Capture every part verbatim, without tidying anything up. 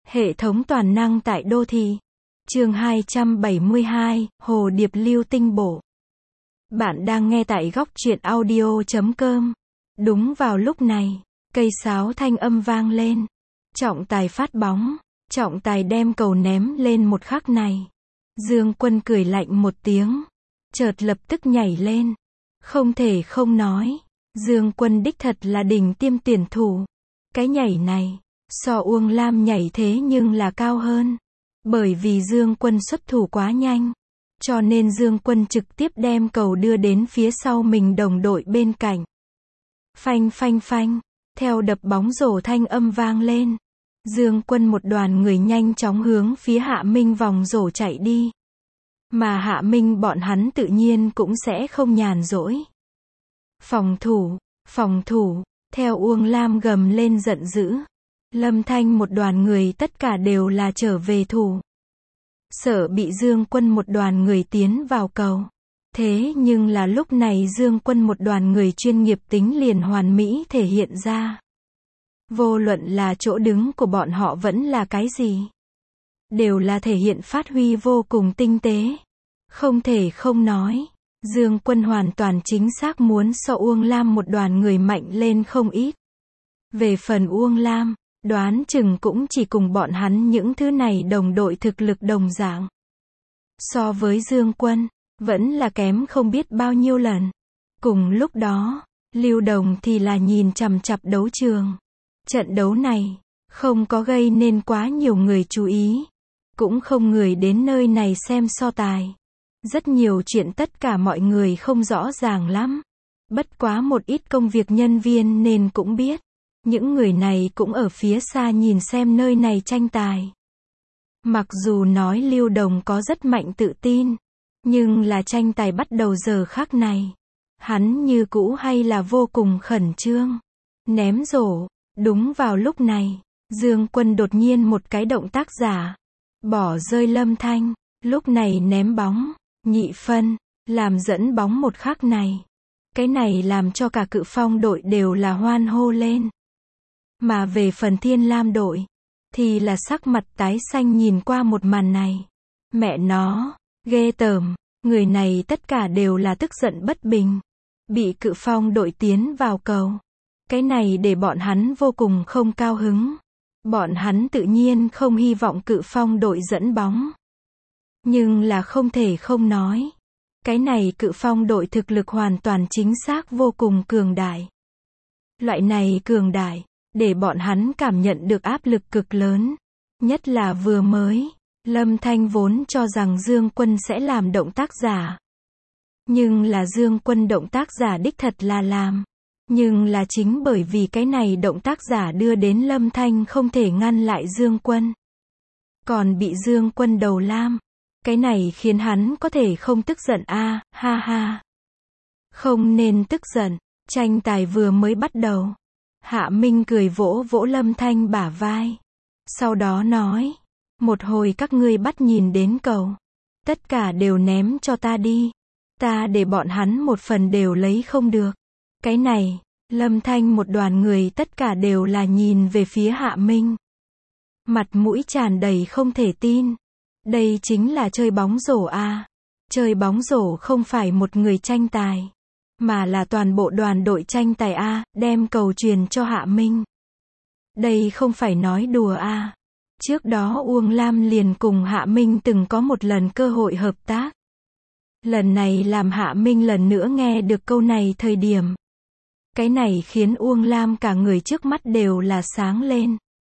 Hệ thống toàn năng tại đô thị. Chương hai trăm bảy mươi hai, Hồ điệp lưu tinh bổ. Bạn đang nghe tại góc truyện audio chấm com. Đúng vào lúc này, cây sáo thanh âm vang lên. Trọng tài phát bóng. Trọng tài đem cầu ném lên một khắc này. Dương Quân cười lạnh một tiếng. Chợt lập tức nhảy lên. Không thể không nói. Dương Quân đích thật là đỉnh tiêm tuyển thủ. Cái nhảy này, so Uông Lam nhảy thế nhưng là cao hơn. Bởi vì Dương Quân xuất thủ quá nhanh. Cho nên Dương Quân trực tiếp đem cầu đưa đến phía sau mình đồng đội bên cạnh. Phanh phanh phanh. Theo đập bóng rổ thanh âm vang lên. Dương Quân một đoàn người nhanh chóng hướng phía Hạ Minh vòng rổ chạy đi. Mà Hạ Minh bọn hắn tự nhiên cũng sẽ không nhàn rỗi. Phòng thủ, phòng thủ, theo Uông Lam gầm lên giận dữ. Lâm Thanh một đoàn người tất cả đều là trở về thủ. Sợ bị Dương Quân một đoàn người tiến vào cầu. Thế nhưng là lúc này Dương Quân một đoàn người chuyên nghiệp tính liền hoàn mỹ thể hiện ra. Vô luận là chỗ đứng của bọn họ vẫn là cái gì. Đều là thể hiện phát huy vô cùng tinh tế. Không thể không nói. Dương Quân hoàn toàn chính xác muốn so Uông Lam một đoàn người mạnh lên không ít. Về phần Uông Lam, đoán chừng cũng chỉ cùng bọn hắn những thứ này đồng đội thực lực đồng dạng. So với Dương Quân, vẫn là kém không biết bao nhiêu lần. Cùng lúc đó, Lưu Đồng thì là nhìn chằm chằm đấu trường. Trận đấu này, không có gây nên quá nhiều người chú ý. Cũng không người đến nơi này xem so tài. Rất nhiều chuyện tất cả mọi người không rõ ràng lắm. Bất quá một ít công việc nhân viên nên cũng biết. Những người này cũng ở phía xa nhìn xem nơi này tranh tài. Mặc dù nói Lưu Đồng có rất mạnh tự tin. Nhưng là tranh tài bắt đầu giờ khắc này. Hắn như cũ hay là vô cùng khẩn trương. Ném rổ. Đúng vào lúc này, Dương Quân đột nhiên một cái động tác giả. Bỏ rơi Lâm Thanh. Lúc này ném bóng. Nhị phân. Làm dẫn bóng một khắc này. Cái này làm cho cả Cự Phong đội đều là hoan hô lên. Mà về phần Thiên Lam đội, thì là sắc mặt tái xanh nhìn qua một màn này. Mẹ nó, ghê tởm, người này tất cả đều là tức giận bất bình. Bị Cự Phong đội tiến vào cầu. Cái này để bọn hắn vô cùng không cao hứng. Bọn hắn tự nhiên không hy vọng Cự Phong đội dẫn bóng. Nhưng là không thể không nói. Cái này Cự Phong đội thực lực hoàn toàn chính xác vô cùng cường đại. Loại này cường đại, để bọn hắn cảm nhận được áp lực cực lớn. Nhất là vừa mới, Lâm Thanh vốn cho rằng Dương Quân sẽ làm động tác giả. Nhưng là Dương Quân động tác giả đích thật là làm. Nhưng là chính bởi vì cái này động tác giả đưa đến Lâm Thanh không thể ngăn lại Dương Quân. Còn bị Dương Quân đầu lam. Cái này khiến hắn có thể không tức giận a, à, ha ha. Không nên tức giận, tranh tài vừa mới bắt đầu. Hạ Minh cười vỗ vỗ Lâm Thanh bả vai. Sau đó nói, một hồi các ngươi bắt nhìn đến cầu. Tất cả đều ném cho ta đi. Ta để bọn hắn một phần đều lấy không được. Cái này, Lâm Thanh một đoàn người tất cả đều là nhìn về phía Hạ Minh. Mặt mũi tràn đầy không thể tin. Đây chính là chơi bóng rổ a. À. Chơi bóng rổ không phải một người tranh tài. Mà là toàn bộ đoàn đội tranh tài a, à, đem cầu truyền cho Hạ Minh. Đây không phải nói đùa a. À. Trước đó Uông Lam liền cùng Hạ Minh từng có một lần cơ hội hợp tác. Lần này làm Hạ Minh lần nữa nghe được câu này thời điểm. Cái này khiến Uông Lam cả người trước mắt đều là sáng lên.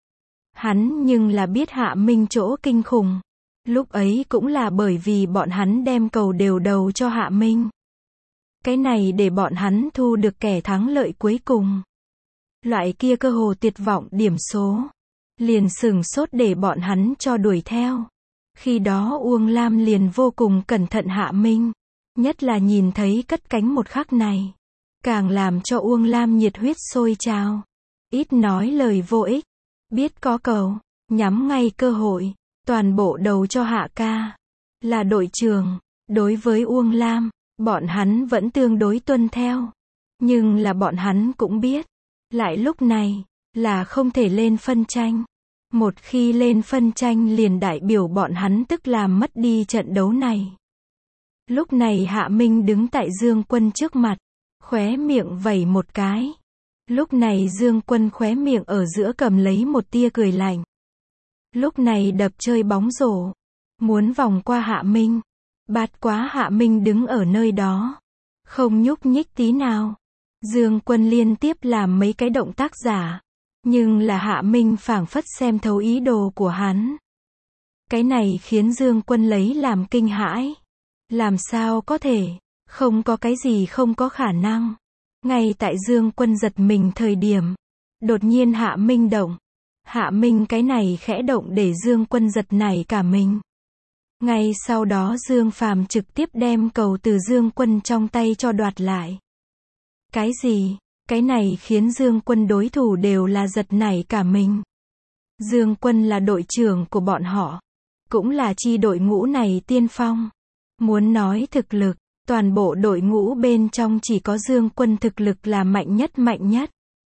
Hắn nhưng là biết Hạ Minh chỗ kinh khủng. Lúc ấy cũng là bởi vì bọn hắn đem cầu đều đầu cho Hạ Minh. Cái này để bọn hắn thu được kẻ thắng lợi cuối cùng. Loại kia cơ hồ tuyệt vọng điểm số. Liền sửng sốt để bọn hắn cho đuổi theo. Khi đó Uông Lam liền vô cùng cẩn thận Hạ Minh. Nhất là nhìn thấy cất cánh một khắc này. Càng làm cho Uông Lam nhiệt huyết sôi trào. Ít nói lời vô ích. Biết có cầu. Nhắm ngay cơ hội. Toàn bộ đầu cho Hạ ca. Là đội trưởng. Đối với Uông Lam, bọn hắn vẫn tương đối tuân theo. Nhưng là bọn hắn cũng biết. Lại lúc này, là không thể lên phân tranh. Một khi lên phân tranh liền đại biểu bọn hắn tức làm mất đi trận đấu này. Lúc này Hạ Minh đứng tại Dương Quân trước mặt, khóe miệng vẩy một cái. Lúc này Dương Quân khóe miệng ở giữa cầm lấy một tia cười lạnh. Lúc này đập chơi bóng rổ, muốn vòng qua Hạ Minh. Bạt quá Hạ Minh đứng ở nơi đó, không nhúc nhích tí nào. Dương Quân liên tiếp làm mấy cái động tác giả, nhưng là Hạ Minh phảng phất xem thấu ý đồ của hắn. Cái này khiến Dương Quân lấy làm kinh hãi. Làm sao có thể, không có cái gì không có khả năng. Ngay tại Dương Quân giật mình thời điểm, đột nhiên Hạ Minh động. Hạ Minh cái này khẽ động để Dương Quân giật nảy cả mình. Ngay sau đó Dương Phàm trực tiếp đem cầu từ Dương Quân trong tay cho đoạt lại. Cái gì? Cái này khiến Dương Quân đối thủ đều là giật nảy cả mình. Dương Quân là đội trưởng của bọn họ, cũng là chi đội ngũ này tiên phong. Muốn nói thực lực, toàn bộ đội ngũ bên trong chỉ có Dương Quân thực lực là mạnh nhất mạnh nhất.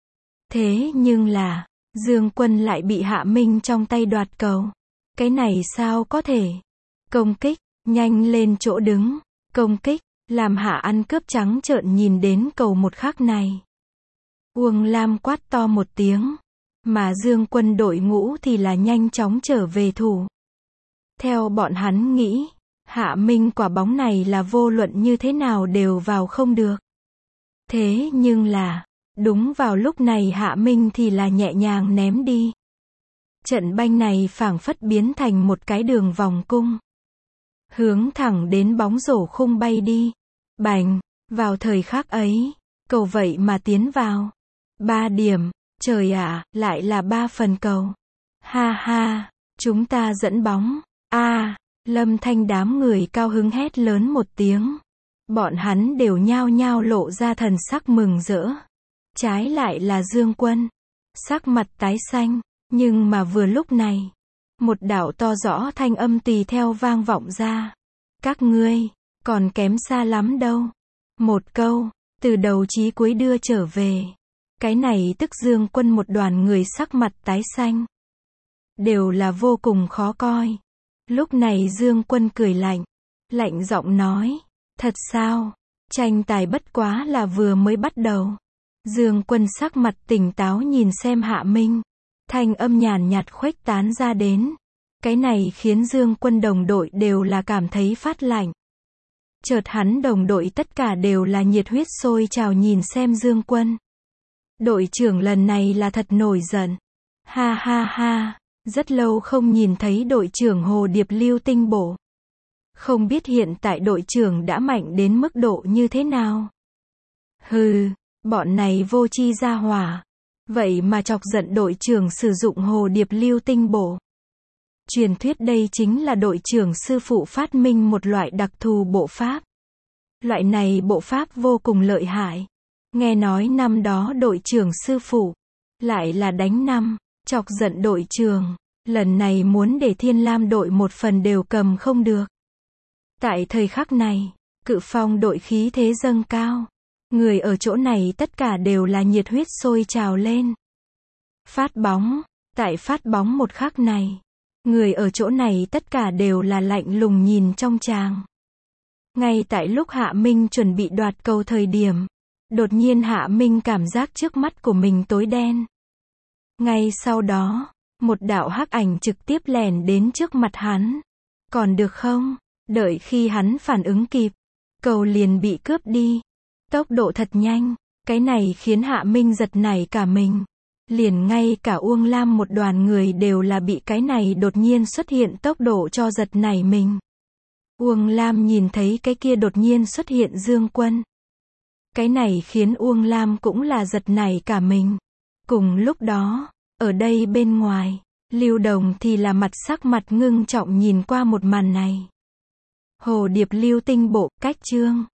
Thế nhưng là, Dương Quân lại bị Hạ Minh trong tay đoạt cầu. Cái này sao có thể? Công kích, nhanh lên chỗ đứng, công kích, làm Hạ ăn cướp trắng trợn nhìn đến cầu một khắc này. Uông Lam quát to một tiếng, mà Dương Quân đội ngũ thì là nhanh chóng trở về thủ. Theo bọn hắn nghĩ, Hạ Minh quả bóng này là vô luận như thế nào đều vào không được. Thế nhưng là, đúng vào lúc này Hạ Minh thì là nhẹ nhàng ném đi. Trận banh này phảng phất biến thành một cái đường vòng cung, hướng thẳng đến bóng rổ khung bay đi. Bành, vào thời khắc ấy, cầu vậy mà tiến vào. Ba điểm, trời ạ, lại là ba phần cầu. Ha ha, chúng ta dẫn bóng. A, à, Lâm Thanh đám người cao hứng hét lớn một tiếng. Bọn hắn đều nhao nhao lộ ra thần sắc mừng rỡ. Trái lại là Dương Quân, sắc mặt tái xanh, nhưng mà vừa lúc này, một đạo to rõ thanh âm tùy theo vang vọng ra. Các ngươi, còn kém xa lắm đâu. Một câu, từ đầu chí cuối đưa trở về. Cái này tức Dương Quân một đoàn người sắc mặt tái xanh. Đều là vô cùng khó coi. Lúc này Dương Quân cười lạnh, lạnh giọng nói, thật sao, tranh tài bất quá là vừa mới bắt đầu. Dương Quân sắc mặt tỉnh táo nhìn xem Hạ Minh, thanh âm nhàn nhạt khuếch tán ra đến. Cái này khiến Dương Quân đồng đội đều là cảm thấy phát lạnh. Chợt hắn đồng đội tất cả đều là nhiệt huyết sôi trào nhìn xem Dương Quân. Đội trưởng lần này là thật nổi giận. Ha ha ha, rất lâu không nhìn thấy đội trưởng Hồ Điệp Lưu Tinh Bộ. Không biết hiện tại đội trưởng đã mạnh đến mức độ như thế nào. Hừ, bọn này vô chi ra hỏa. Vậy mà chọc giận đội trưởng sử dụng Hồ Điệp Lưu Tinh Bộ. Truyền thuyết đây chính là đội trưởng sư phụ phát minh một loại đặc thù bộ pháp. Loại này bộ pháp vô cùng lợi hại. Nghe nói năm đó đội trưởng sư phụ, lại là đánh năm, chọc giận đội trưởng. Lần này muốn để Thiên Lam đội một phần đều cầm không được. Tại thời khắc này, Cự Phong đội khí thế dâng cao. Người ở chỗ này tất cả đều là nhiệt huyết sôi trào lên. Phát bóng, tại phát bóng một khắc này, người ở chỗ này tất cả đều là lạnh lùng nhìn trong tràng. Ngay tại lúc Hạ Minh chuẩn bị đoạt cầu thời điểm, đột nhiên Hạ Minh cảm giác trước mắt của mình tối đen. Ngay sau đó, một đạo hắc ảnh trực tiếp lèn đến trước mặt hắn. Còn được không? Đợi khi hắn phản ứng kịp, cầu liền bị cướp đi. Tốc độ thật nhanh, cái này khiến Hạ Minh giật nảy cả mình. Liền ngay cả Uông Lam một đoàn người đều là bị cái này đột nhiên xuất hiện tốc độ cho giật nảy mình. Uông Lam nhìn thấy cái kia đột nhiên xuất hiện Dương Quân. Cái này khiến Uông Lam cũng là giật nảy cả mình. Cùng lúc đó, ở đây bên ngoài, Lưu Đồng thì là mặt sắc mặt ngưng trọng nhìn qua một màn này. Hồ Điệp Lưu Tinh Bộ, cách chương.